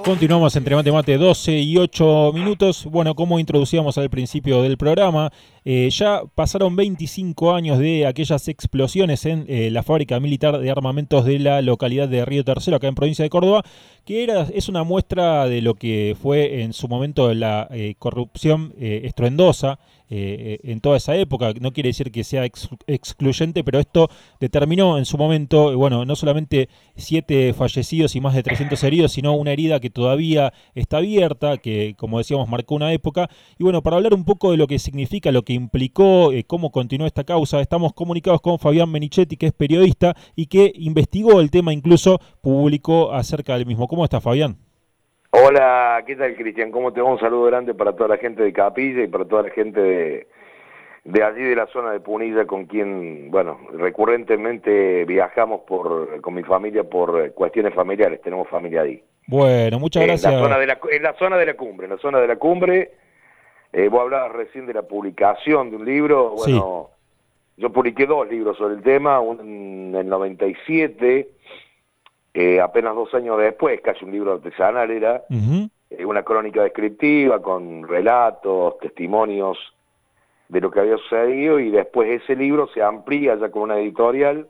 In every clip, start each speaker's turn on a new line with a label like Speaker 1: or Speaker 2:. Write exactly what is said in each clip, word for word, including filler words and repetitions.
Speaker 1: Continuamos entre Mate Mate, doce y ocho minutos. Bueno, como introducíamos al principio del programa, eh, ya pasaron veinticinco años de aquellas explosiones en eh, la fábrica militar de armamentos de la localidad de Río Tercero, acá en provincia de Córdoba, que era, es una muestra de lo que fue en su momento la eh, corrupción eh, estruendosa eh, en toda esa época. No quiere decir que sea ex, excluyente, pero esto determinó en su momento, bueno, no solamente siete fallecidos y más de trescientos heridos, sino una herida que todavía está abierta, que como decíamos marcó una época. Y bueno, para hablar un poco de lo que significa, lo que implicó, eh, cómo continuó esta causa, estamos comunicados con Fabián Menichetti, que es periodista y que investigó el tema, incluso publicó acerca del mismo. ¿Cómo está, Fabián?
Speaker 2: Hola, ¿qué tal, Cristian? ¿Cómo te va? Un saludo grande para toda la gente de Capilla y para toda la gente de, de allí de la zona de Punilla, con quien, bueno, recurrentemente viajamos por con mi familia por cuestiones familiares, tenemos familia ahí.
Speaker 1: Bueno, muchas
Speaker 2: En
Speaker 1: gracias.
Speaker 2: la zona de la, en la zona de la cumbre, en la zona de la cumbre, eh, vos hablabas recién de la publicación de un libro, bueno, sí. Yo publiqué dos libros sobre el tema, uno en el noventa y siete, eh, apenas dos años después, casi un libro artesanal era,
Speaker 1: Uh-huh.
Speaker 2: eh, una crónica descriptiva con relatos, testimonios de lo que había sucedido, y después ese libro se amplía ya con una editorial,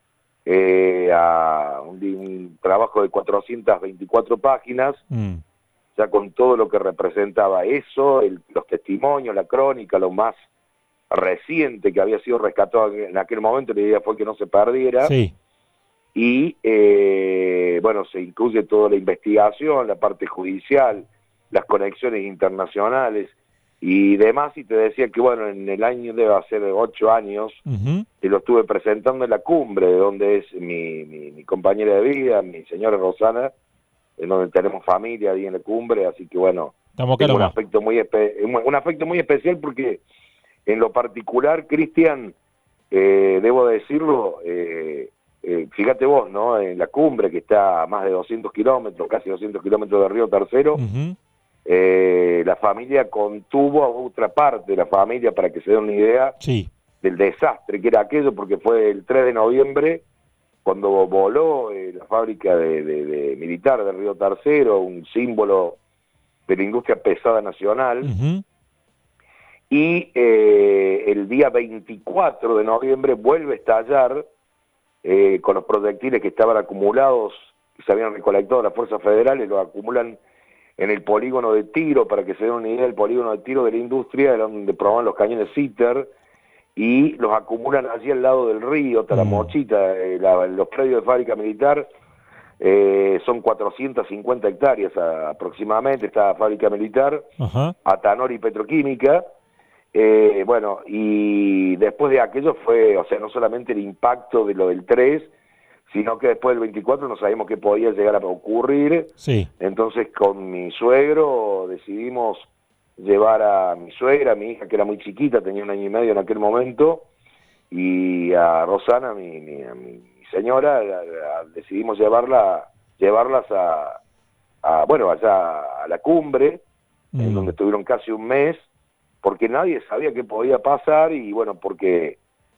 Speaker 2: Eh, a un, un trabajo de cuatrocientas veinticuatro páginas,
Speaker 1: Mm.
Speaker 2: ya con todo lo que representaba eso, el, los testimonios, la crónica, lo más reciente que había sido rescatado en aquel momento. La idea fue que no se perdiera,
Speaker 1: Sí.
Speaker 2: y eh, bueno, se incluye toda la investigación, la parte judicial, las conexiones internacionales y demás. Y te decía que bueno, en el año, debe ser ocho años,
Speaker 1: Uh-huh.
Speaker 2: que lo estuve presentando en la cumbre, de donde es mi, mi, mi compañera de vida, mi señora Rosana, en donde tenemos familia ahí en la cumbre, así que bueno,
Speaker 1: Estamos acá
Speaker 2: tengo un
Speaker 1: nomás.
Speaker 2: afecto muy espe un afecto muy especial porque en lo particular, Cristian, eh, debo decirlo, eh, eh, fíjate vos, ¿no? En la cumbre, que está a más de doscientos kilómetros, casi doscientos kilómetros de Río Tercero,
Speaker 1: Uh-huh.
Speaker 2: eh, la familia contuvo a otra parte de la familia, para que se den una idea
Speaker 1: Sí.
Speaker 2: del desastre que era aquello, porque fue el tres de noviembre cuando voló eh, la fábrica de, de, de militar de Río Tercero, un símbolo de la industria pesada nacional.
Speaker 1: Uh-huh.
Speaker 2: Y eh, el día veinticuatro de noviembre vuelve a estallar eh, con los proyectiles que estaban acumulados, que se habían recolectado las fuerzas federales, los acumulan en el polígono de tiro. Para que se den una idea, el polígono de tiro de la industria era donde probaban los cañones Sitter, y los acumulan allí al lado del río, Talamochita, eh, la, los predios de fábrica militar. Eh, son cuatrocientas cincuenta hectáreas a, aproximadamente, esta fábrica militar,
Speaker 1: Ajá.
Speaker 2: Atanor y Petroquímica. Eh, bueno, y después de aquello fue, o sea, no solamente el impacto de lo del tres, sino que después del veinticuatro no sabíamos qué podía llegar a ocurrir.
Speaker 1: Sí.
Speaker 2: Entonces con mi suegro decidimos llevar a mi suegra, a mi hija, que era muy chiquita, tenía un año y medio en aquel momento, y a Rosana, mi, mi, a mi señora, a, a, decidimos llevarla, llevarlas a, a, bueno, allá a la cumbre, mm. en donde estuvieron casi un mes, porque nadie sabía qué podía pasar, y bueno, porque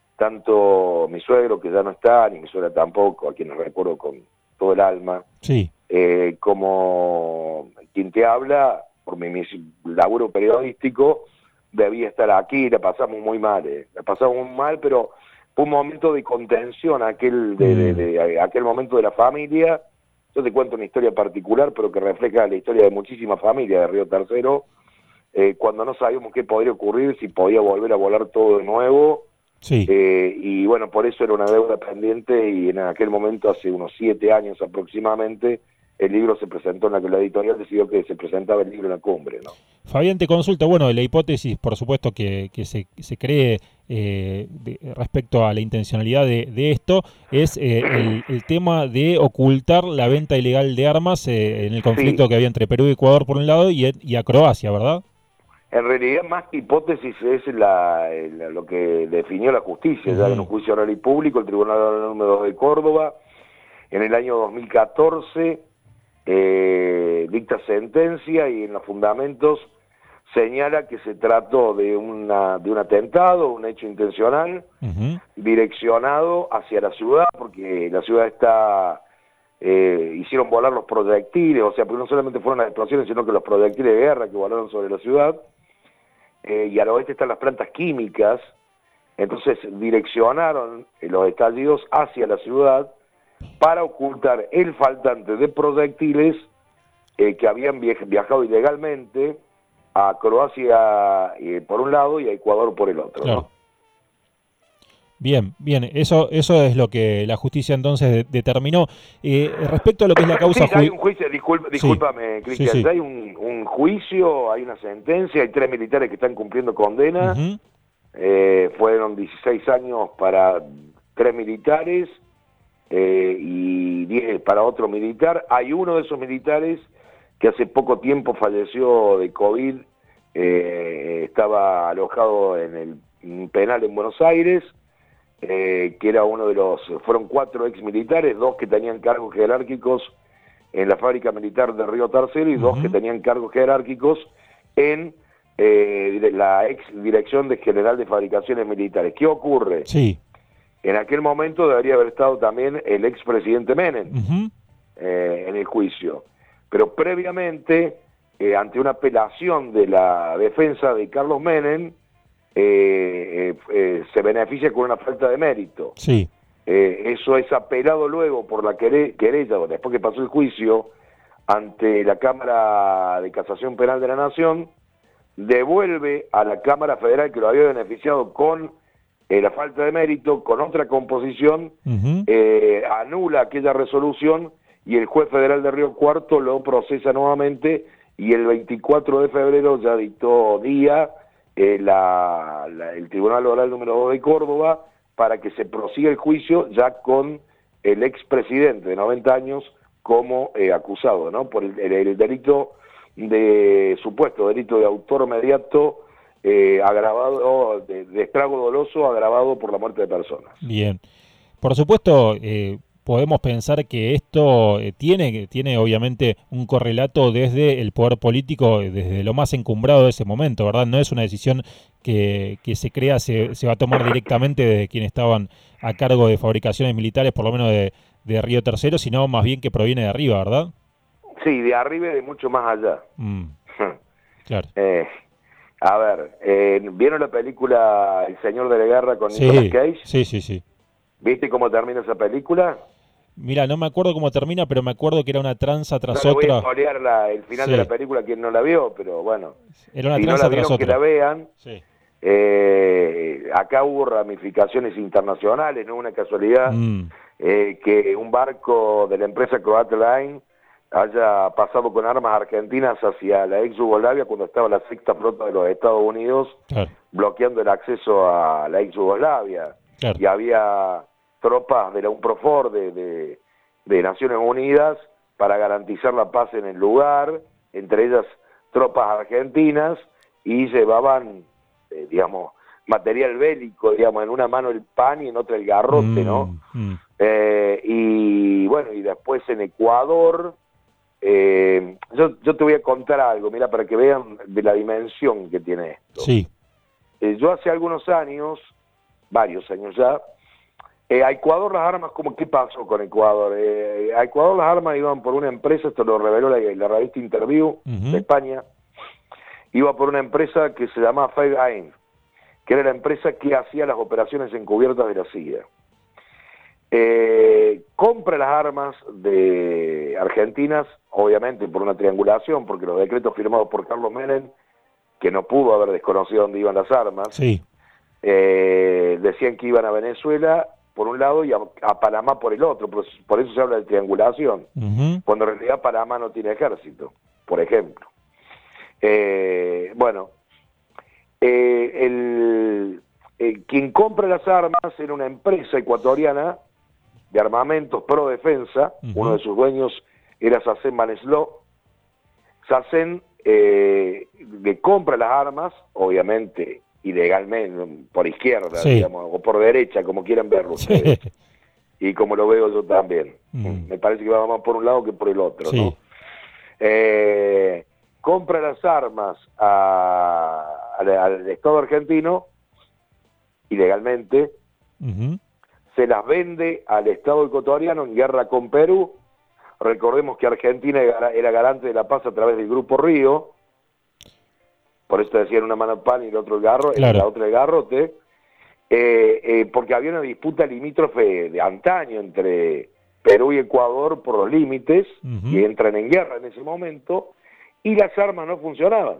Speaker 2: tanto mi suegro, que ya no está, ni mi suegra tampoco, a quienes recuerdo con todo el alma,
Speaker 1: Sí.
Speaker 2: eh, como quien te habla, por mi, mi laburo periodístico, debía estar aquí. La pasamos muy mal, eh. la pasamos muy mal, pero fue un momento de contención, aquel, de, de, de, de, aquel momento de la familia. Yo te cuento una historia particular, pero que refleja la historia de muchísimas familias de Río Tercero, eh, cuando no sabíamos qué podría ocurrir, si podía volver a volar todo de nuevo.
Speaker 1: Sí.
Speaker 2: Eh, y bueno, por eso era una deuda pendiente, y en aquel momento, hace unos siete años aproximadamente, el libro se presentó en la que la editorial decidió que se presentaba el libro en la cumbre, ¿no?
Speaker 1: Fabián, te consulta, bueno, la hipótesis, por supuesto, que, que se, se cree eh, de, respecto a la intencionalidad de, de esto, es eh, el, el tema de ocultar la venta ilegal de armas eh, en el conflicto sí. que había entre Perú y Ecuador por un lado, y, y a Croacia, ¿verdad?
Speaker 2: En realidad, más que hipótesis, es la, la, lo que definió la justicia, uh-huh. ya en un juicio oral y público, el Tribunal número dos de Córdoba, en el año dos mil catorce, eh, dicta sentencia, y en los fundamentos señala que se trató de, una, de un atentado, un hecho intencional, uh-huh. direccionado hacia la ciudad, porque la ciudad está eh, hicieron volar los proyectiles, o sea, porque no solamente fueron las explosiones, sino que los proyectiles de guerra que volaron sobre la ciudad, eh, y al oeste están las plantas químicas, entonces direccionaron los estallidos hacia la ciudad para ocultar el faltante de proyectiles eh, que habían viajado ilegalmente a Croacia eh, por un lado y a Ecuador por el otro, claro. ¿no?
Speaker 1: Bien, bien, eso eso es lo que la justicia entonces de, determinó. Eh, respecto a lo que es la causa...
Speaker 2: Sí, hay un juicio, disculpa, discúlpame,
Speaker 1: sí,
Speaker 2: Cristian,
Speaker 1: sí, sí.
Speaker 2: hay un, un juicio, hay una sentencia, hay tres militares que están cumpliendo condena, uh-huh. eh, fueron dieciséis años para tres militares eh, y diez para otro militar. Hay uno de esos militares que hace poco tiempo falleció de COVID, eh, estaba alojado en el penal en Buenos Aires, Eh, que era uno de los, fueron cuatro ex militares, dos que tenían cargos jerárquicos en la fábrica militar de Río Tercero y uh-huh. dos que tenían cargos jerárquicos en eh, la ex dirección de general de fabricaciones militares. ¿Qué ocurre?
Speaker 1: Sí.
Speaker 2: En aquel momento debería haber estado también el ex presidente Menem
Speaker 1: uh-huh.
Speaker 2: eh, en el juicio, pero previamente, eh, ante una apelación de la defensa de Carlos Menem, Eh, eh, eh, se beneficia con una falta de mérito.
Speaker 1: Sí.
Speaker 2: Eh, eso es apelado luego por la quere querella, después que pasó el juicio, ante la Cámara de Casación Penal de la Nación, devuelve a la Cámara Federal que lo había beneficiado con eh, la falta de mérito, con otra composición, uh-huh. eh, anula aquella resolución y el juez federal de Río Cuarto lo procesa nuevamente y el veinticuatro de febrero ya dictó día Eh, la, la, el Tribunal Oral número dos de Córdoba para que se prosiga el juicio ya con el expresidente de noventa años como eh, acusado, ¿no? Por el, el, el delito de, supuesto delito de autor mediato eh, agravado, de, de estrago doloso agravado por la muerte de personas.
Speaker 1: Bien. Por supuesto, eh, podemos pensar que esto eh, tiene, tiene obviamente un correlato desde el poder político, desde lo más encumbrado de ese momento, ¿verdad? No es una decisión que, que se crea, se, se va a tomar directamente desde quienes estaban a cargo de fabricaciones militares, por lo menos de, de Río Tercero, sino más bien que proviene de arriba, ¿verdad?
Speaker 2: Sí, de arriba y de mucho más allá.
Speaker 1: Mm. Claro.
Speaker 2: Eh, a ver, eh, ¿vieron la película El Señor de la Guerra con
Speaker 1: sí,
Speaker 2: Nicolas Cage?
Speaker 1: Sí, sí, sí.
Speaker 2: ¿Viste cómo termina esa película?
Speaker 1: Mira, no me acuerdo cómo termina, pero me acuerdo que era una tranza tras
Speaker 2: no
Speaker 1: otra.
Speaker 2: No voy a spoilear la, el final sí. de la película quien no la vio, pero bueno.
Speaker 1: Era una
Speaker 2: si
Speaker 1: tranza
Speaker 2: no la
Speaker 1: tras
Speaker 2: vieron,
Speaker 1: otra.
Speaker 2: que la vean.
Speaker 1: Sí.
Speaker 2: Eh, acá hubo ramificaciones internacionales, no es una casualidad
Speaker 1: mm.
Speaker 2: eh, que un barco de la empresa Croat Line haya pasado con armas argentinas hacia la ex Yugoslavia cuando estaba la sexta flota de los Estados Unidos
Speaker 1: claro.
Speaker 2: bloqueando el acceso a la ex Yugoslavia.
Speaker 1: Claro.
Speaker 2: Y había tropas de la UNPROFOR de, de, de Naciones Unidas para garantizar la paz en el lugar, entre ellas tropas argentinas, y llevaban, eh, digamos, material bélico, digamos, en una mano el pan y en otra el garrote,
Speaker 1: mm,
Speaker 2: ¿no?
Speaker 1: Mm.
Speaker 2: Eh, y bueno, y después en Ecuador, eh, yo, yo te voy a contar algo, mira, para que vean de la dimensión que tiene esto.
Speaker 1: Sí.
Speaker 2: Eh, yo hace algunos años, varios años ya, Eh, a Ecuador las armas, ¿cómo, ¿qué pasó con Ecuador? Eh, a Ecuador las armas iban por una empresa, esto lo reveló la, la revista Interview uh-huh. de España, iba por una empresa que se llamaba Five Aim, que era la empresa que hacía las operaciones encubiertas de la C I A. Eh, compra las armas de argentinas, obviamente por una triangulación, porque los decretos firmados por Carlos Menem, que no pudo haber desconocido dónde iban las armas,
Speaker 1: sí.
Speaker 2: eh, decían que iban a Venezuela por un lado y a, a Panamá por el otro, por, por eso se habla de triangulación, uh-huh. cuando en realidad Panamá no tiene ejército, por ejemplo. Eh, bueno, eh, el, el, quien compra las armas era una empresa ecuatoriana de armamentos pro defensa, uh-huh. uno de sus dueños era Sacén Manesló. Sacén eh, le compra las armas, obviamente ilegalmente, por izquierda, sí. digamos, o por derecha, como quieran verlo ustedes. Sí. Y como lo veo yo también. Mm. Me parece que va más por un lado que por el otro, sí. ¿no? Eh, compra las armas a, a, al Estado argentino, ilegalmente, uh-huh. se las vende al Estado ecuatoriano en guerra con Perú, Recordemos que Argentina era garante de la paz a través del Grupo Río, por eso decían una mano el pan y el otro el garro,
Speaker 1: claro.
Speaker 2: la otra el garrote, eh, eh, porque había una disputa limítrofe de antaño entre Perú y Ecuador por los límites, uh-huh. y entran en guerra en ese momento, y las armas no funcionaban.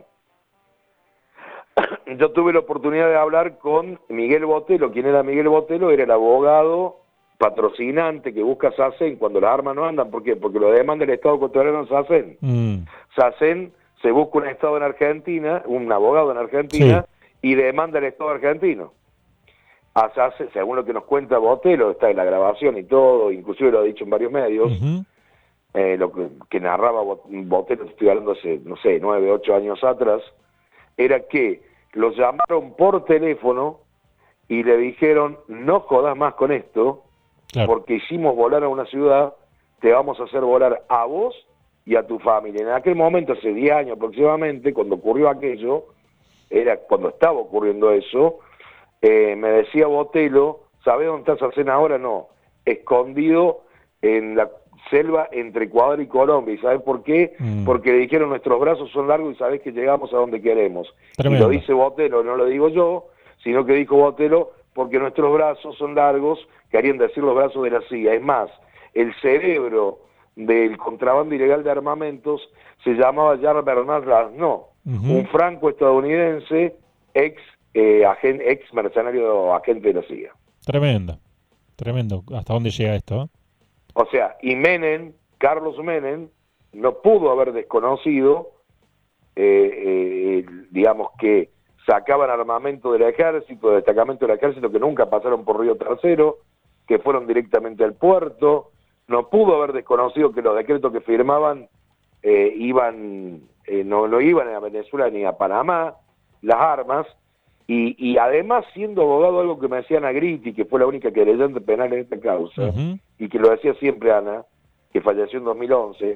Speaker 2: Yo tuve la oportunidad de hablar con Miguel Botelo. ¿Quién era Miguel Botelo? Era el abogado patrocinante que busca SACEN cuando las armas no andan. ¿Por qué? Porque lo demanda el Estado ecuatoriano en SACEN. Mm. SACEN se busca un Estado en Argentina, un abogado en Argentina, sí. y demanda el Estado argentino. A SACEN, según lo que nos cuenta Botelo, está en la grabación y todo, inclusive lo ha dicho en varios medios, uh-huh. eh, lo que, que narraba Botelo, estoy hablando hace, no sé, nueve, ocho años atrás, era que los llamaron por teléfono y le dijeron, no jodas más con esto, claro. porque hicimos volar a una ciudad, te vamos a hacer volar a vos y a tu familia. En aquel momento, hace diez años aproximadamente, cuando ocurrió aquello, era cuando estaba ocurriendo eso, eh, me decía Botelo, ¿sabés dónde está SACEN ahora? No, escondido en la selva entre Ecuador y Colombia. ¿Y sabés por qué? Mm. Porque le dijeron, nuestros brazos son largos y sabés que llegamos a donde queremos. Tremendo. Y lo dice Botelo, no lo digo yo, sino que dijo Botelo, porque nuestros brazos son largos, querían decir los brazos de la C I A. Es más, el cerebro del contrabando ilegal de armamentos se llamaba Jean Bernard Rasnaud, uh-huh. un franco-estadounidense, ex, eh, agen, ex mercenario agente de la C I A.
Speaker 1: Tremendo, tremendo. ¿Hasta dónde llega esto?
Speaker 2: O sea, y Menem, Carlos Menem, no pudo haber desconocido, eh, eh, digamos que sacaban armamento del ejército, de destacamento del ejército, que nunca pasaron por Río Tercero, que fueron directamente al puerto. No pudo haber desconocido que los decretos que firmaban eh, iban, eh, no, no iban a Venezuela ni a Panamá, las armas, y, y además siendo abogado, algo que me decía Ana Gritti, que fue la única querellante penal en esta causa, uh-huh. y que lo decía siempre Ana, que falleció en dos mil once,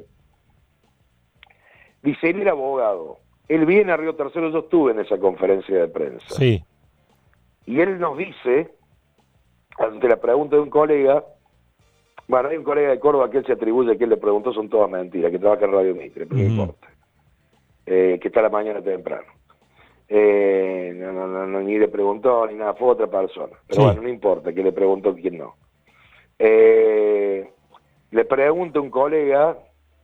Speaker 2: dice, él era abogado, él viene a Río Tercero, yo estuve en esa conferencia de prensa,
Speaker 1: sí.
Speaker 2: y él nos dice, ante la pregunta de un colega, bueno, hay un colega de Córdoba que él se atribuye que él le preguntó, son todas mentiras, que trabaja en Radio Mitre, pero uh-huh. no importa, eh, que está a la mañana temprano. Eh, no, no, no, no, ni le preguntó ni nada, fue otra persona, pero sí. bueno, no importa que le preguntó quién no. Eh, le pregunta un colega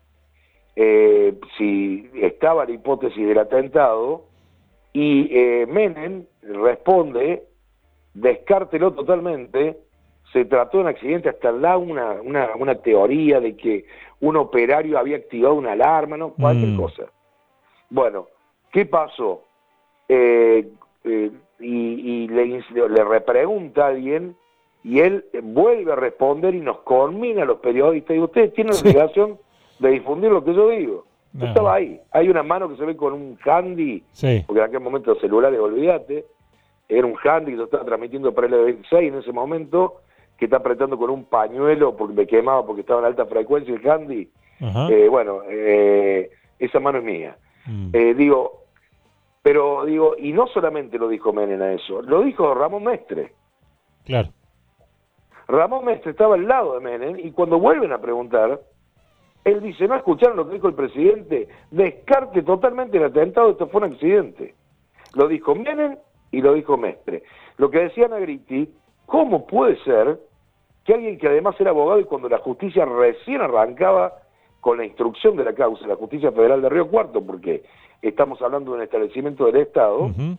Speaker 2: eh, si estaba la hipótesis del atentado y eh, Menem responde, descártelo totalmente, se trató de un accidente, hasta da una, una, una teoría de que un operario había activado una alarma, no, cualquier mm. cosa. Bueno, ¿qué pasó? Eh, eh, y, y le, le repregunta a alguien y él vuelve a responder y nos conmina a los periodistas y ustedes tienen la sí. obligación de difundir lo que yo digo. No. Estaba ahí, hay una mano que se ve con un handy, sí. porque en aquel momento los celulares, olvídate, era un handy que yo estaba transmitiendo para el veintiséis en ese momento, que está apretando con un pañuelo porque me quemaba porque estaba en alta frecuencia el handy. Uh-huh. eh, bueno, eh, esa mano es mía. Mm. Eh, digo, Pero digo, y no solamente lo dijo Menem a eso, lo dijo Ramón Mestre.
Speaker 1: Claro.
Speaker 2: Ramón Mestre estaba al lado de Menem y cuando vuelven a preguntar, él dice, ¿no escucharon lo que dijo el presidente? Descarte totalmente el atentado, esto fue un accidente. Lo dijo Menem y lo dijo Mestre. Lo que decía Ana Gritti, ¿cómo puede ser que alguien que además era abogado y cuando la justicia recién arrancaba con la instrucción de la causa, la Justicia Federal de Río Cuarto, porque estamos hablando de un establecimiento del Estado, uh-huh.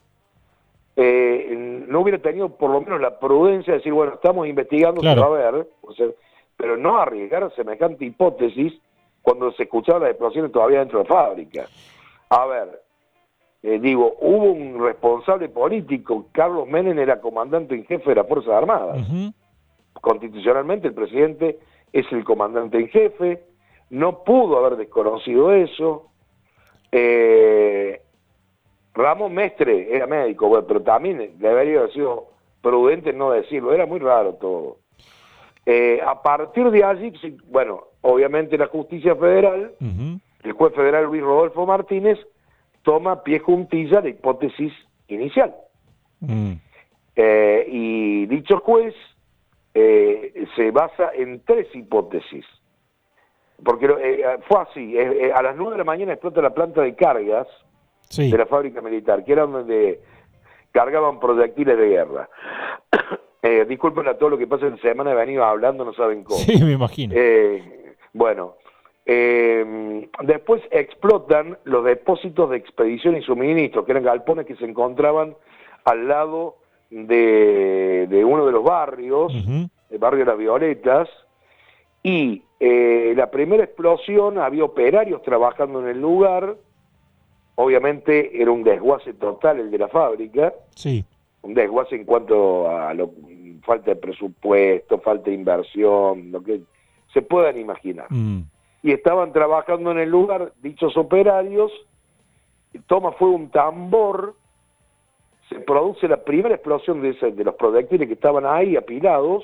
Speaker 2: eh, no hubiera tenido por lo menos la prudencia de decir, bueno, estamos investigando, claro. se va a ver, o sea, pero no arriesgar semejante hipótesis cuando se escuchaban las explosiones todavía dentro de fábrica. A ver, eh, digo, hubo un responsable político, Carlos Menem era comandante en jefe de las Fuerzas Armadas. Uh-huh. Constitucionalmente el presidente es el comandante en jefe, no pudo haber desconocido eso. Eh, Ramón Mestre era médico, bueno, pero también debería haber sido prudente en no decirlo, era muy raro todo. Eh, a partir de allí, bueno, obviamente la justicia federal, uh-huh. el juez federal Luis Rodolfo Martínez, toma pie juntilla de hipótesis inicial. Uh-huh. Eh, y dicho juez eh, se basa en tres hipótesis. porque eh, fue así, eh, eh, a las nueve de la mañana explota la planta de cargas sí. de la fábrica militar, que era donde cargaban proyectiles de guerra. eh, disculpen a todo lo que pasa en semana, he venido hablando, no saben cómo.
Speaker 1: Sí, me imagino.
Speaker 2: Eh, bueno, eh, después explotan los depósitos de expedición y suministro, que eran galpones que se encontraban al lado de, de uno de los barrios, uh-huh. el barrio de las Violetas, y eh, la primera explosión, había operarios trabajando en el lugar, obviamente era un desguace total el de la fábrica,
Speaker 1: sí.
Speaker 2: un desguace en cuanto a lo, falta de presupuesto, falta de inversión, lo que se puedan imaginar. Mm. Y estaban trabajando en el lugar, dichos operarios, toma fuego un tambor, se produce la primera explosión de, ese, de los proyectiles que estaban ahí apilados.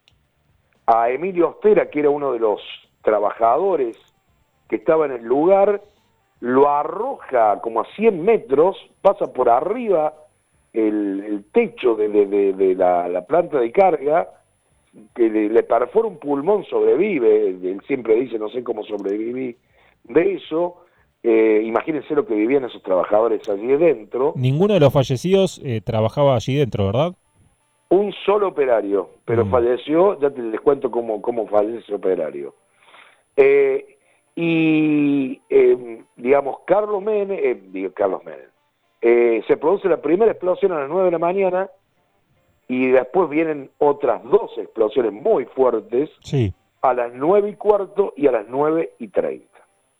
Speaker 2: A Emilio Ostera, que era uno de los trabajadores que estaba en el lugar, lo arroja como a cien metros, pasa por arriba el, el techo de, de, de, de la, la planta de carga, que le, le perfora un pulmón, sobrevive, él siempre dice, no sé cómo sobreviví de eso. Eh, imagínense lo que vivían esos trabajadores allí dentro.
Speaker 1: Ninguno de los fallecidos eh, trabajaba allí dentro, ¿verdad?
Speaker 2: Un solo operario, pero mm. falleció, ya te les cuento cómo, cómo fallece ese operario. Eh, y, eh, digamos, Carlos Menem, eh, digo, Carlos Menem, eh, se produce la primera explosión a las nueve de la mañana y después vienen otras dos explosiones muy fuertes
Speaker 1: sí.
Speaker 2: a las nueve y cuarto y a las nueve y treinta.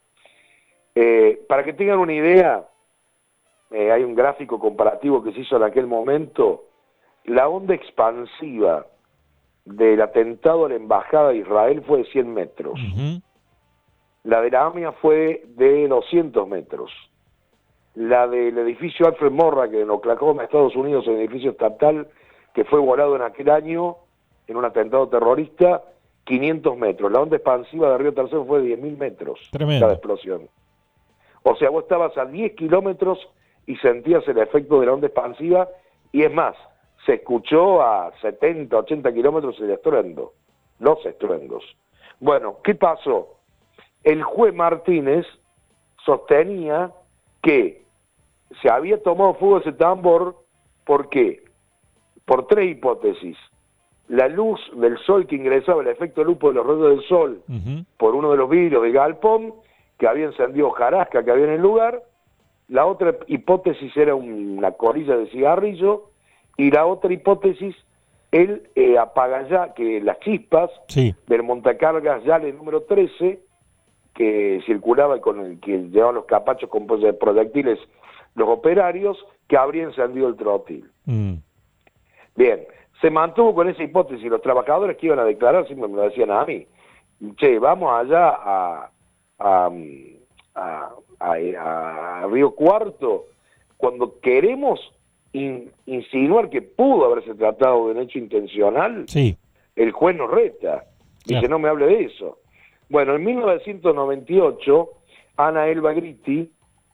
Speaker 2: Eh, para que tengan una idea, eh, hay un gráfico comparativo que se hizo en aquel momento. La onda expansiva del atentado a la embajada de Israel fue de cien metros. Uh-huh. La de la AMIA fue de doscientos metros. La del edificio Alfred Morra, que en Oklahoma, Estados Unidos, el edificio estatal, que fue volado en aquel año en un atentado terrorista, quinientos metros. La onda expansiva de Río Tercero fue de diez mil metros.
Speaker 1: Tremendo.
Speaker 2: Cada explosión. O sea, vos estabas a diez kilómetros y sentías el efecto de la onda expansiva, y es más, se escuchó a setenta, ochenta kilómetros el estruendo, los estruendos. Bueno, ¿qué pasó? El juez Martínez sostenía que se había tomado fuego ese tambor, ¿por qué? Por tres hipótesis. La luz del sol que ingresaba, el efecto lupo de los rayos del sol, uh-huh. por uno de los vidrios del galpón, que había encendido hojarasca que había en el lugar. La otra hipótesis era una colilla de cigarrillo, y la otra hipótesis, el eh, apagallá, que las chispas
Speaker 1: sí.
Speaker 2: del montacargas Yale número trece, que circulaba y con el que llevaban los capachos con proyectiles los operarios, que habría encendido el trotil.
Speaker 1: Mm.
Speaker 2: Bien, se mantuvo con esa hipótesis. Los trabajadores que iban a declarar siempre me lo decían a mí: che, vamos allá a, a, a, a, a Río Cuarto, cuando queremos in, insinuar que pudo haberse tratado de un hecho intencional,
Speaker 1: sí.
Speaker 2: el juez nos reta, dice, claro. no me hable de eso. Bueno, en mil novecientos noventa y ocho, Ana Elba Gritti,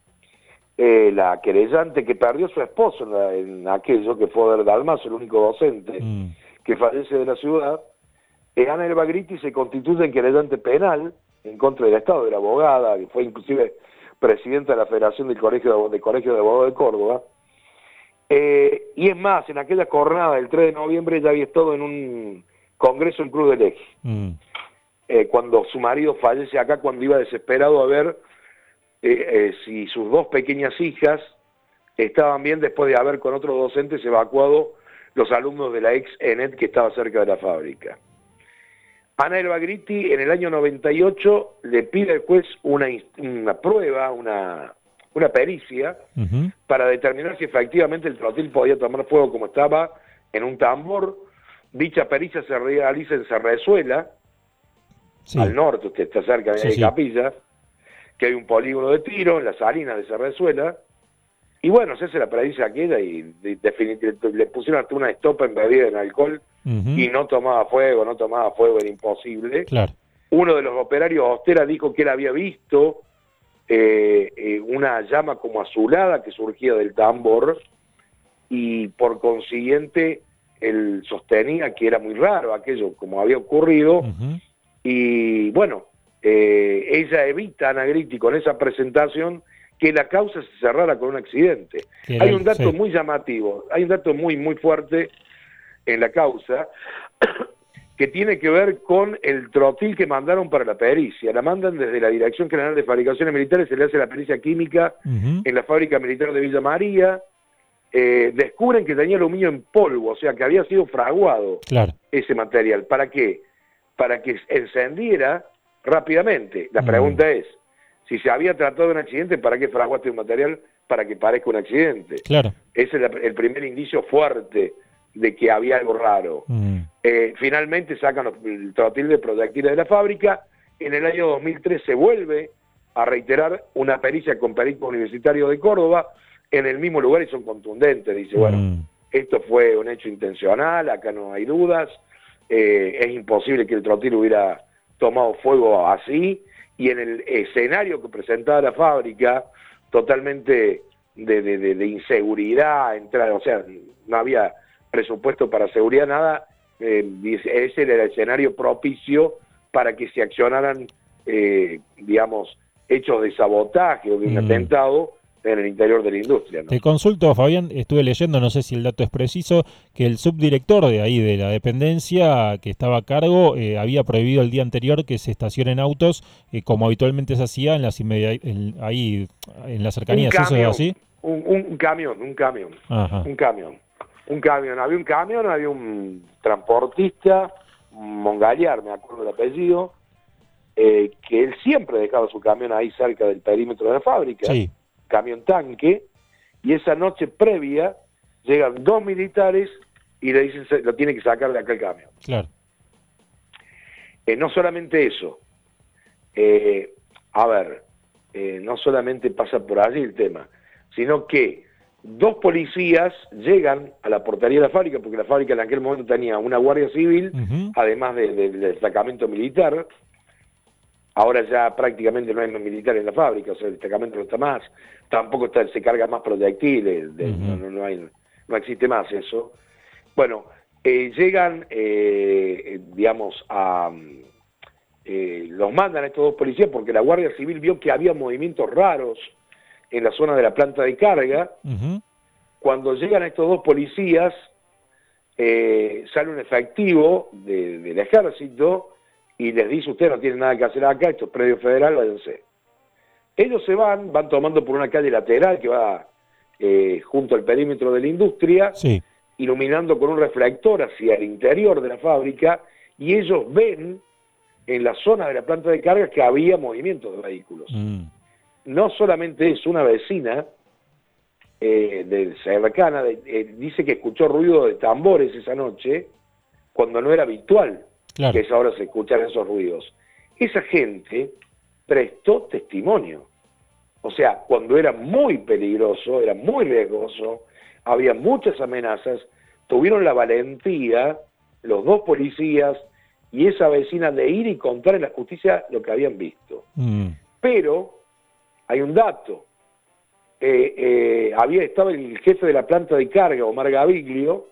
Speaker 2: eh, la querellante que perdió a su esposo en, la, en aquello, que fue Oder Dalmazo, el único docente mm. que fallece de la ciudad, eh, Ana Elba Gritti se constituye en querellante penal en contra del Estado, era abogada, que fue inclusive presidenta de la Federación del Colegio de, del Colegio de Abogados de Córdoba. Eh, y es más, en aquella jornada del tres de noviembre ya había estado en un congreso en Cruz del Eje. Mm. Eh, cuando su marido fallece acá, cuando iba desesperado a ver eh, eh, si sus dos pequeñas hijas estaban bien, después de haber con otros docentes evacuado los alumnos de la ex ENET que estaba cerca de la fábrica. Ana Elba Gritti en el año noventa y ocho le pide al juez una, una prueba, una, una pericia, uh-huh. para determinar si efectivamente el trotil podía tomar fuego como estaba en un tambor. Dicha pericia se realiza en Cerrezuela, sí. al norte, usted está cerca de sí, Capilla, sí. que hay un polígono de tiro en las salinas de Cerrezuela, y bueno, se hace la pericia aquella y de, de, le pusieron hasta una estopa embebida en alcohol, uh-huh. y no tomaba fuego, no tomaba fuego, era imposible.
Speaker 1: Claro.
Speaker 2: Uno de los operarios, Ostera, dijo que él había visto eh, eh, una llama como azulada que surgía del tambor, y por consiguiente él sostenía que era muy raro aquello, como había ocurrido, uh-huh. y bueno, eh, ella evita, Ana Gritti, con esa presentación, que la causa se cerrara con un accidente. Hay un dato sí. muy llamativo, hay un dato muy, muy fuerte en la causa, que tiene que ver con el trotil que mandaron para la pericia. La mandan desde la Dirección General de Fabricaciones Militares, se le hace la pericia química uh-huh. en la fábrica militar de Villa María. Eh, descubren que tenía aluminio en polvo, o sea que había sido fraguado claro. ese material. ¿Para qué? Para que encendiera rápidamente. La uh-huh. pregunta es, si se había tratado de un accidente, ¿para qué fraguaste un material para que parezca un accidente?
Speaker 1: Claro.
Speaker 2: Ese es el primer indicio fuerte de que había algo raro. Uh-huh. Eh, finalmente sacan el trotil de proyectiles de la fábrica. En el año dos mil tres se vuelve a reiterar una pericia con peritos universitarios de Córdoba en el mismo lugar y son contundentes. Dice, bueno, mm. esto fue un hecho intencional, acá no hay dudas, eh, es imposible que el trotil hubiera tomado fuego así, y en el escenario que presentaba la fábrica, totalmente de, de, de, de inseguridad, entrar, o sea, no había presupuesto para seguridad, nada, eh, ese era el escenario propicio para que se accionaran, eh, digamos, hechos de sabotaje o de un mm. atentado en el interior de la industria, ¿no?
Speaker 1: Te consulto, Fabián, estuve leyendo, no sé si el dato es preciso, que el subdirector de ahí, de la dependencia que estaba a cargo, eh, había prohibido el día anterior que se estacionen autos, eh, como habitualmente se hacía en las inmedia en, ahí en las cercanías.
Speaker 2: Un camión,
Speaker 1: ¿Eso es así?
Speaker 2: Un, un, un camión, un camión, Ajá. un camión, un camión. Había un camión, había un transportista, Mongallar, me acuerdo el apellido, eh, que él siempre dejaba su camión ahí cerca del perímetro de la fábrica.
Speaker 1: Sí.
Speaker 2: Camión tanque, y esa noche previa llegan dos militares y le dicen lo tiene que sacar de acá el camión.
Speaker 1: Claro.
Speaker 2: Eh, no solamente eso, eh, a ver, eh, no solamente pasa por allí el tema, sino que dos policías llegan a la portería de la fábrica, porque la fábrica en aquel momento tenía una guardia civil, uh-huh. además de, de, del destacamento militar. Ahora ya prácticamente no hay más militar en la fábrica, o sea, el destacamento no está más, tampoco está, se carga más proyectiles, de, uh-huh. no, no, no, hay, no existe más eso. Bueno, eh, llegan, eh, digamos, a... Eh, los mandan a estos dos policías porque la Guardia Civil vio que había movimientos raros en la zona de la planta de carga. Uh-huh. Cuando llegan estos dos policías, eh, sale un efectivo de, del ejército y les dice, usted no tiene nada que hacer acá, esto es predio federal, váyanse. Ellos se van, van tomando por una calle lateral que va eh, junto al perímetro de la industria,
Speaker 1: sí.
Speaker 2: iluminando con un reflector hacia el interior de la fábrica, y ellos ven en la zona de la planta de carga que había movimientos de vehículos. Mm. No solamente eso, una vecina eh, de cercana de, eh, dice que escuchó ruido de tambores esa noche, cuando no era habitual. Claro. Que es ahora se escuchan esos ruidos. Esa gente prestó testimonio. O sea, cuando era muy peligroso, era muy riesgoso, había muchas amenazas, tuvieron la valentía, los dos policías y esa vecina, de ir y contar en la justicia lo que habían visto. Mm. Pero hay un dato. Eh, eh, había estado el jefe de la planta de carga, Omar Gaviglio,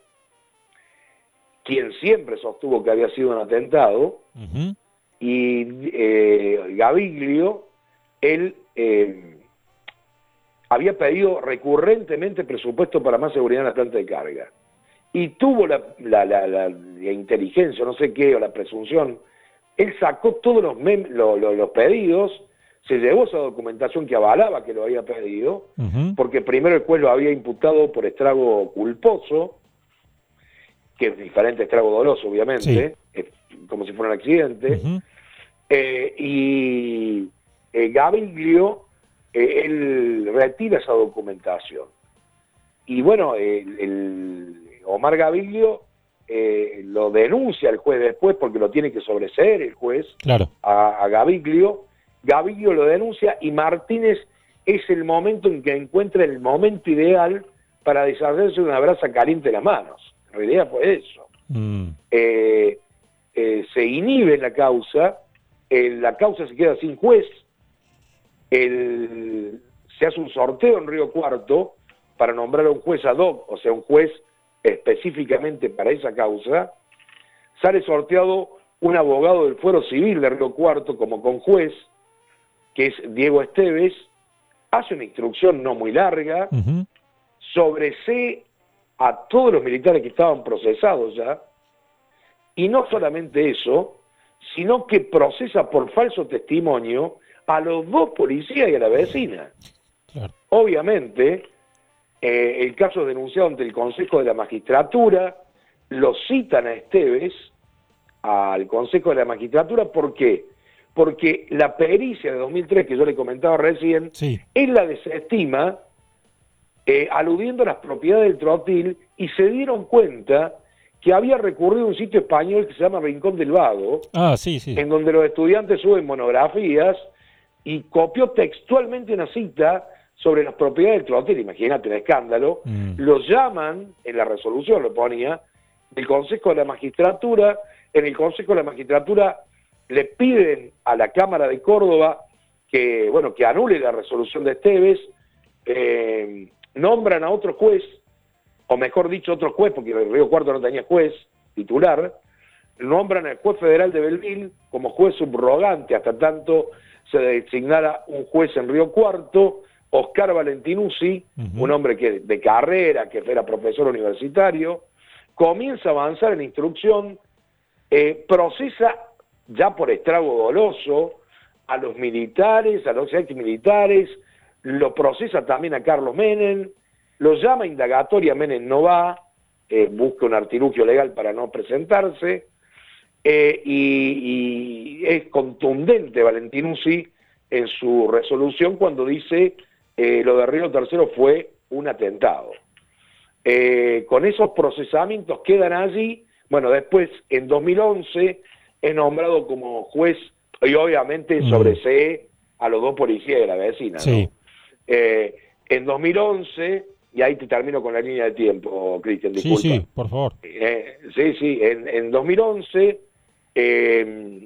Speaker 2: quien siempre sostuvo que había sido un atentado, uh-huh. y eh, Gaviglio, él eh, había pedido recurrentemente presupuesto para más seguridad en la planta de carga, y tuvo la, la, la, la, la inteligencia, no sé qué, o la presunción, él sacó todos los, mem lo, lo, los pedidos, se llevó esa documentación que avalaba que lo había pedido, uh-huh. porque primero el juez lo había imputado por estrago culposo, que es diferente a estrago doloso, obviamente, sí. es como si fuera un accidente, uh-huh. eh, y eh, Gaviglio, eh, él retira esa documentación. Y bueno, el, el Omar Gaviglio eh, lo denuncia al juez después, porque lo tiene que sobreseer el juez,
Speaker 1: claro.
Speaker 2: a, a Gaviglio. Gaviglio lo denuncia y Martínez es el momento en que encuentra el momento ideal para deshacerse de una brasa caliente en las manos. En realidad fue eso. Mm. Eh, eh, se inhibe la causa, eh, la causa se queda sin juez, el, se hace un sorteo en Río Cuarto para nombrar a un juez ad hoc, o sea, un juez específicamente para esa causa, sale sorteado un abogado del Fuero Civil de Río Cuarto como conjuez, que es Diego Esteves, hace una instrucción no muy larga,
Speaker 1: uh-huh.
Speaker 2: sobresee a todos los militares que estaban procesados ya, y no solamente eso, sino que procesa por falso testimonio a los dos policías y a la vecina.
Speaker 1: Claro.
Speaker 2: Obviamente, eh, el caso es denunciado ante el Consejo de la Magistratura, lo citan a Esteves, al Consejo de la Magistratura, ¿por qué? Porque la pericia de dos mil tres, que yo le comentaba recién,
Speaker 1: sí.
Speaker 2: él la desestima, eh, aludiendo a las propiedades del trotil, y se dieron cuenta que había recurrido a un sitio español que se llama Rincón del Vago,
Speaker 1: ah, sí, sí.
Speaker 2: en donde los estudiantes suben monografías, y copió textualmente una cita sobre las propiedades del trotil. Imagínate un escándalo.
Speaker 1: Mm.
Speaker 2: Lo llaman, en la resolución lo ponía, del Consejo de la Magistratura. En el Consejo de la Magistratura le piden a la Cámara de Córdoba que, bueno, que anule la resolución de Esteves, eh, nombran a otro juez, o mejor dicho, otro juez, porque el Río Cuarto no tenía juez titular, nombran al juez federal de Belville como juez subrogante hasta tanto se designara un juez en Río Cuarto, Oscar Valentinuzzi, uh-huh. un hombre que de carrera, que era profesor universitario, comienza a avanzar en la instrucción, eh, procesa ya por estrago doloso a los militares, a los ex militares, lo procesa también a Carlos Menem, lo llama a indagatoria, Menem no va, eh, busca un artilugio legal para no presentarse, eh, y, y es contundente Valentinuzzi en su resolución cuando dice eh, lo de Río Tercero fue un atentado. Eh, con esos procesamientos quedan allí. Bueno, después en dos mil once es nombrado como juez y obviamente
Speaker 1: mm.
Speaker 2: sobresee a los dos policías de la vecina,
Speaker 1: sí.
Speaker 2: ¿no? Eh, en dos mil once, y ahí te termino con la línea de tiempo, Cristian, disculpa.
Speaker 1: Sí, sí, por favor.
Speaker 2: Eh, sí, sí, en, en dos mil once eh,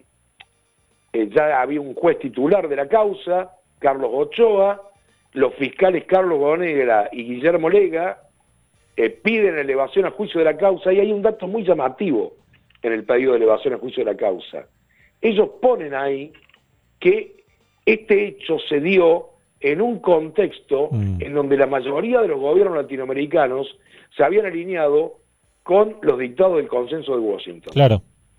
Speaker 2: eh, ya había un juez titular de la causa, Carlos Ochoa, los fiscales Carlos Bonegra y Guillermo Lega eh, piden elevación a juicio de la causa, y hay un dato muy llamativo en el pedido de elevación a juicio de la causa. Ellos ponen ahí que este hecho se dio en un contexto mm. en donde la mayoría de los gobiernos latinoamericanos se habían alineado con los dictados del consenso de Washington.
Speaker 1: Claro.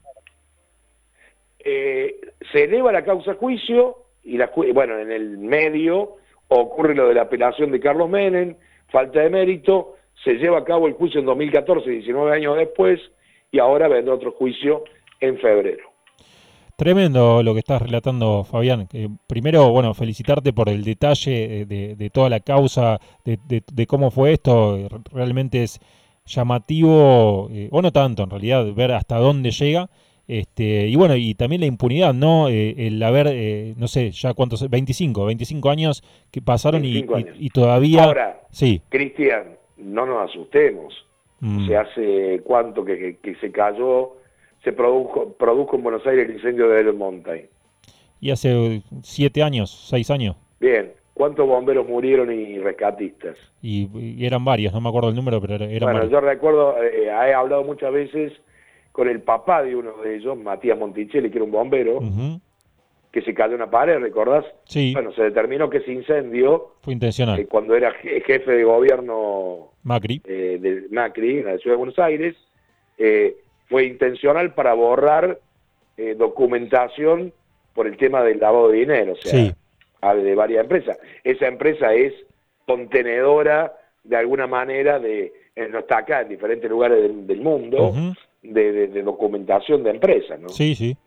Speaker 2: Eh, se eleva la causa a juicio, y la, bueno, en el medio ocurre lo de la apelación de Carlos Menem, falta de mérito, se lleva a cabo el juicio en dos mil catorce, diecinueve años después, y ahora vendrá otro juicio en febrero.
Speaker 1: Tremendo lo que estás relatando, Fabián. Eh, primero, bueno, felicitarte por el detalle de, de toda la causa, de, de, de cómo fue esto. Realmente es llamativo, eh, o no tanto en realidad, ver hasta dónde llega. Este, y bueno, y también la impunidad, ¿no? Eh, el haber, eh, no sé, ya cuántos, veinticinco años que pasaron y, y, y todavía...
Speaker 2: Ahora,
Speaker 1: sí.
Speaker 2: Cristian, no nos asustemos. Mm. O sea, hace cuánto que, que, que se cayó... se produjo, produjo en Buenos Aires el incendio de El Monte.
Speaker 1: Y hace siete años, seis años.
Speaker 2: Bien, ¿cuántos bomberos murieron y rescatistas?
Speaker 1: Y, y eran varios, no me acuerdo el número, pero eran
Speaker 2: bueno,
Speaker 1: varios.
Speaker 2: Yo recuerdo, eh, he hablado muchas veces con el papá de uno de ellos, Matías Monticelli, que era un bombero, uh-huh. que se cayó en una pared, ¿recordás?
Speaker 1: Sí.
Speaker 2: Bueno, se determinó que ese incendio...
Speaker 1: fue intencional.
Speaker 2: Eh, cuando era jefe de gobierno...
Speaker 1: Macri.
Speaker 2: Eh, de Macri, en la ciudad de Buenos Aires... Eh, fue intencional para borrar eh, documentación por el tema del lavado de dinero, o sea,
Speaker 1: sí.
Speaker 2: de varias empresas. Esa empresa es contenedora, de alguna manera, de no está acá, en diferentes lugares del, del mundo, uh-huh. de, de, de documentación de empresas, ¿no?
Speaker 1: Sí, sí.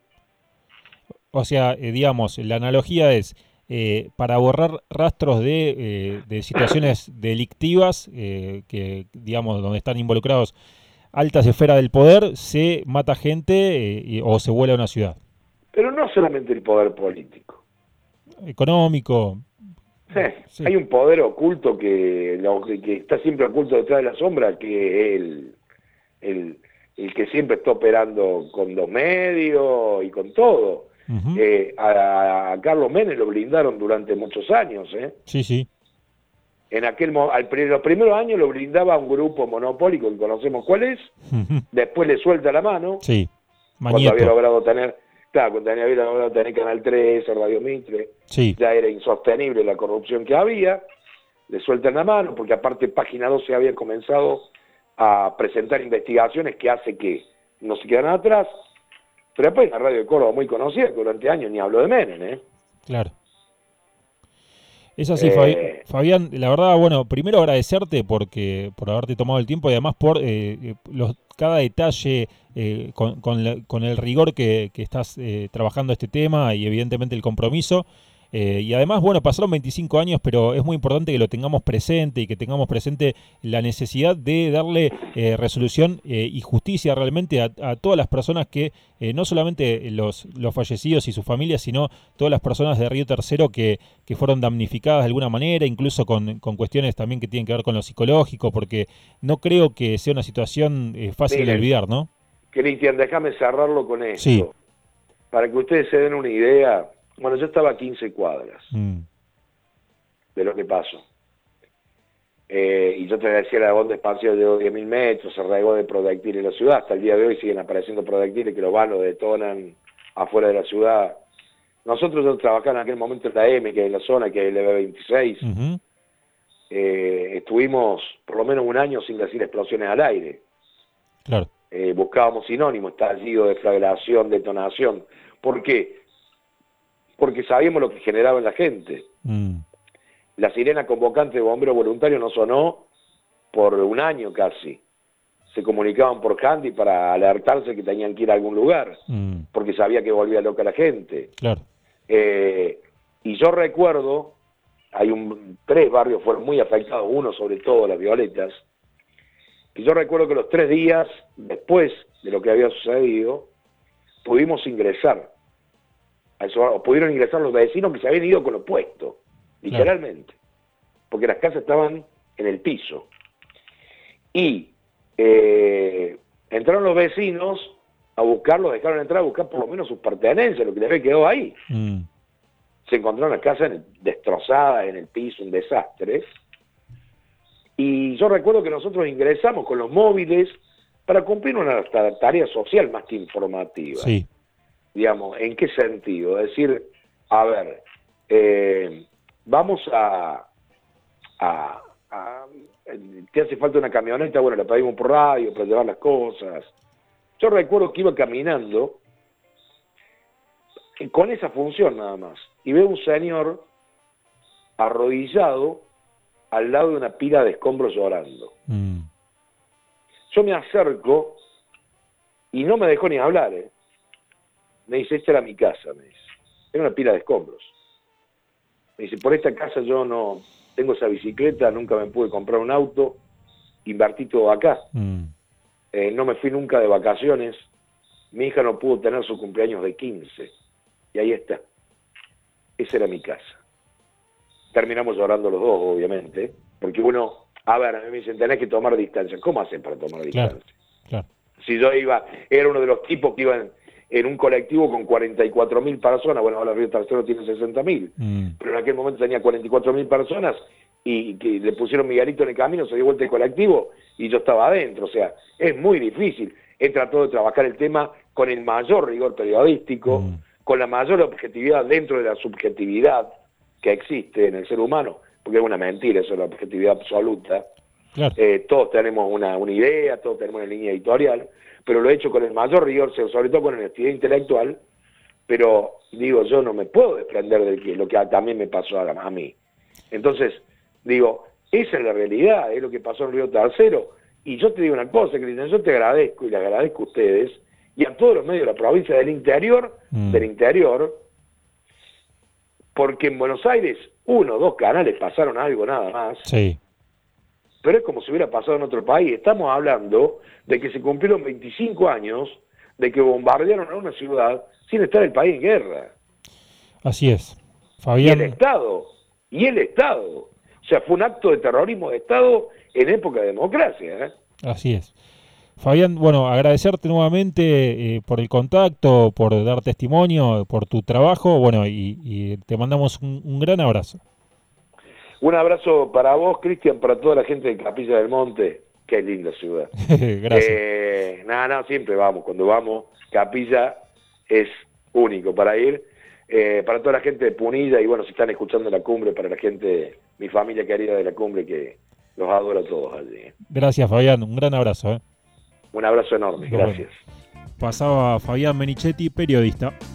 Speaker 1: O sea, eh, digamos, la analogía es, eh, para borrar rastros de, eh, de situaciones delictivas, eh, que, digamos, donde están involucrados altas esferas del poder, se mata gente eh, o se vuela a una ciudad.
Speaker 2: Pero no solamente el poder político.
Speaker 1: Económico.
Speaker 2: Sí, sí. Hay un poder oculto que, que está siempre oculto detrás de la sombra, que es el, el, el que siempre está operando con los medios y con todo. Uh-huh. eh, a, a Carlos Menem lo blindaron durante muchos años. ¿eh?
Speaker 1: Sí, sí.
Speaker 2: En aquel al, los primeros años lo brindaba un grupo monopólico que conocemos cuál es, uh-huh. después le suelta la mano,
Speaker 1: sí.
Speaker 2: Cuando había logrado tener, claro, cuando había logrado tener Canal tres, Radio Mitre,
Speaker 1: sí.
Speaker 2: ya era insostenible la corrupción que había, le sueltan la mano, porque aparte Página doce había comenzado a presentar investigaciones que hace que no se quedan atrás, pero después la radio de Córdoba muy conocida, que durante años ni habló de Menem, ¿eh?
Speaker 1: Claro. Es así,
Speaker 2: Eh,
Speaker 1: Fabián, la verdad, bueno, primero agradecerte porque por haberte tomado el tiempo y además por eh, los, cada detalle eh, con, con, la, con el rigor que, que estás eh, trabajando este tema y evidentemente el compromiso. Eh, y además, bueno, pasaron veinticinco años, pero es muy importante que lo tengamos presente y que tengamos presente la necesidad de darle eh, resolución eh, y justicia realmente a, a todas las personas que, eh, no solamente los, los fallecidos y sus familias, sino todas las personas de Río Tercero que, que fueron damnificadas de alguna manera, incluso con, con cuestiones también que tienen que ver con lo psicológico, porque no creo que sea una situación eh, fácil
Speaker 2: Miren,
Speaker 1: de olvidar, ¿no?
Speaker 2: Cristian, déjame cerrarlo con esto.
Speaker 1: Sí.
Speaker 2: Para que ustedes se den una idea. Bueno, yo estaba a quince cuadras
Speaker 1: mm.
Speaker 2: de lo que pasó. Eh, y yo te decía, la onda expansión llegó diez mil metros, se regó de proyectiles en la ciudad. Hasta el día de hoy siguen apareciendo proyectiles que los van, los detonan afuera de la ciudad. Nosotros yo trabajaba en aquel momento en la M, que es en la zona, que es el E B veintiséis.
Speaker 1: Uh-huh.
Speaker 2: eh, estuvimos por lo menos un año sin decir explosiones al aire.
Speaker 1: Claro.
Speaker 2: Eh, buscábamos sinónimos, estallido, deflagración, detonación. ¿Por qué? Porque sabíamos lo que generaba en la gente.
Speaker 1: Mm.
Speaker 2: La sirena convocante de bomberos voluntarios no sonó por un año casi. Se comunicaban por handy para alertarse que tenían que ir a algún lugar,
Speaker 1: Mm.
Speaker 2: porque sabía que volvía loca la gente.
Speaker 1: Claro.
Speaker 2: Eh, y yo recuerdo, hay un, tres barrios fueron muy afectados, uno sobre todo, Las Violetas, y yo recuerdo que los tres días después de lo que había sucedido, pudimos ingresar. A eso, o pudieron ingresar los vecinos que se habían ido con lo puesto, literalmente, claro. Porque las casas estaban en el piso. Y eh, entraron los vecinos a buscarlos, dejaron entrar a buscar por lo menos sus pertenencias, lo que les había quedado ahí.
Speaker 1: Mm.
Speaker 2: Se encontraron las casas destrozadas en el piso, un desastre. Y yo recuerdo que nosotros ingresamos con los móviles para cumplir una tarea social más que informativa.
Speaker 1: Sí.
Speaker 2: Digamos, ¿en qué sentido? Es decir, a ver, eh, vamos a, a, a... ¿Te hace falta una camioneta? Bueno, la pedimos por radio para llevar las cosas. Yo recuerdo que iba caminando con esa función nada más, y veo un señor arrodillado al lado de una pila de escombros llorando.
Speaker 1: Mm.
Speaker 2: Yo me acerco y no me dejó ni hablar, ¿eh? Me dice, esta era mi casa, me dice. Era una pila de escombros. Me dice, por esta casa yo no tengo esa bicicleta, nunca me pude comprar un auto, invertí todo acá.
Speaker 1: Mm.
Speaker 2: Eh, no me fui nunca de vacaciones, mi hija no pudo tener su cumpleaños de quince. Y ahí está. Esa era mi casa. Terminamos llorando los dos, obviamente, porque uno, a ver, a mí me dicen, tenés que tomar distancia. ¿Cómo hacen para tomar distancia?
Speaker 1: Claro, claro.
Speaker 2: Si yo iba, era uno de los tipos que iban en un colectivo con cuarenta y cuatro mil personas, bueno, ahora Río Tercero tiene sesenta mil, mm. pero en aquel momento tenía cuarenta y cuatro mil personas y que le pusieron Miguelito en el camino, se dio vuelta el colectivo y yo estaba adentro. O sea, es muy difícil. He tratado de trabajar el tema con el mayor rigor periodístico, mm. con la mayor objetividad dentro de la subjetividad que existe en el ser humano, porque es una mentira eso, la objetividad absoluta.
Speaker 1: Claro.
Speaker 2: Eh, todos tenemos una, una idea, todos tenemos una línea editorial, pero lo he hecho con el mayor rigor, sobre todo con honestidad intelectual, pero digo, yo no me puedo desprender de que, lo que también me pasó a, a mí. Entonces, digo, esa es la realidad, es lo que pasó en Río Tercero, y yo te digo una cosa, Cristian, yo te agradezco, y le agradezco a ustedes, y a todos los medios de la provincia del interior, mm. del interior, porque en Buenos Aires uno o dos canales pasaron algo nada más,
Speaker 1: sí.
Speaker 2: pero es como si hubiera pasado en otro país. Estamos hablando de que se cumplieron veinticinco años de que bombardearon a una ciudad sin estar el país en guerra.
Speaker 1: Así es, Fabián.
Speaker 2: Y el Estado, y el Estado. O sea, fue un acto de terrorismo de Estado en época de democracia, ¿eh?
Speaker 1: Así es. Fabián, bueno, agradecerte nuevamente eh, por el contacto, por dar testimonio, por tu trabajo, bueno, y, y te mandamos un, un gran abrazo.
Speaker 2: Un abrazo para vos, Cristian, para toda la gente de Capilla del Monte, Qué linda ciudad.
Speaker 1: Gracias.
Speaker 2: Eh, nada, no, siempre vamos. Cuando vamos, Capilla es único para ir. Eh, para toda la gente de Punilla, y bueno, si están escuchando la cumbre, para la gente, mi familia querida de la cumbre, que los adoro a todos allí.
Speaker 1: Gracias, Fabián. Un gran abrazo. ¿eh?
Speaker 2: Un abrazo enorme. Gracias.
Speaker 1: Pasaba Fabián Menichetti, periodista.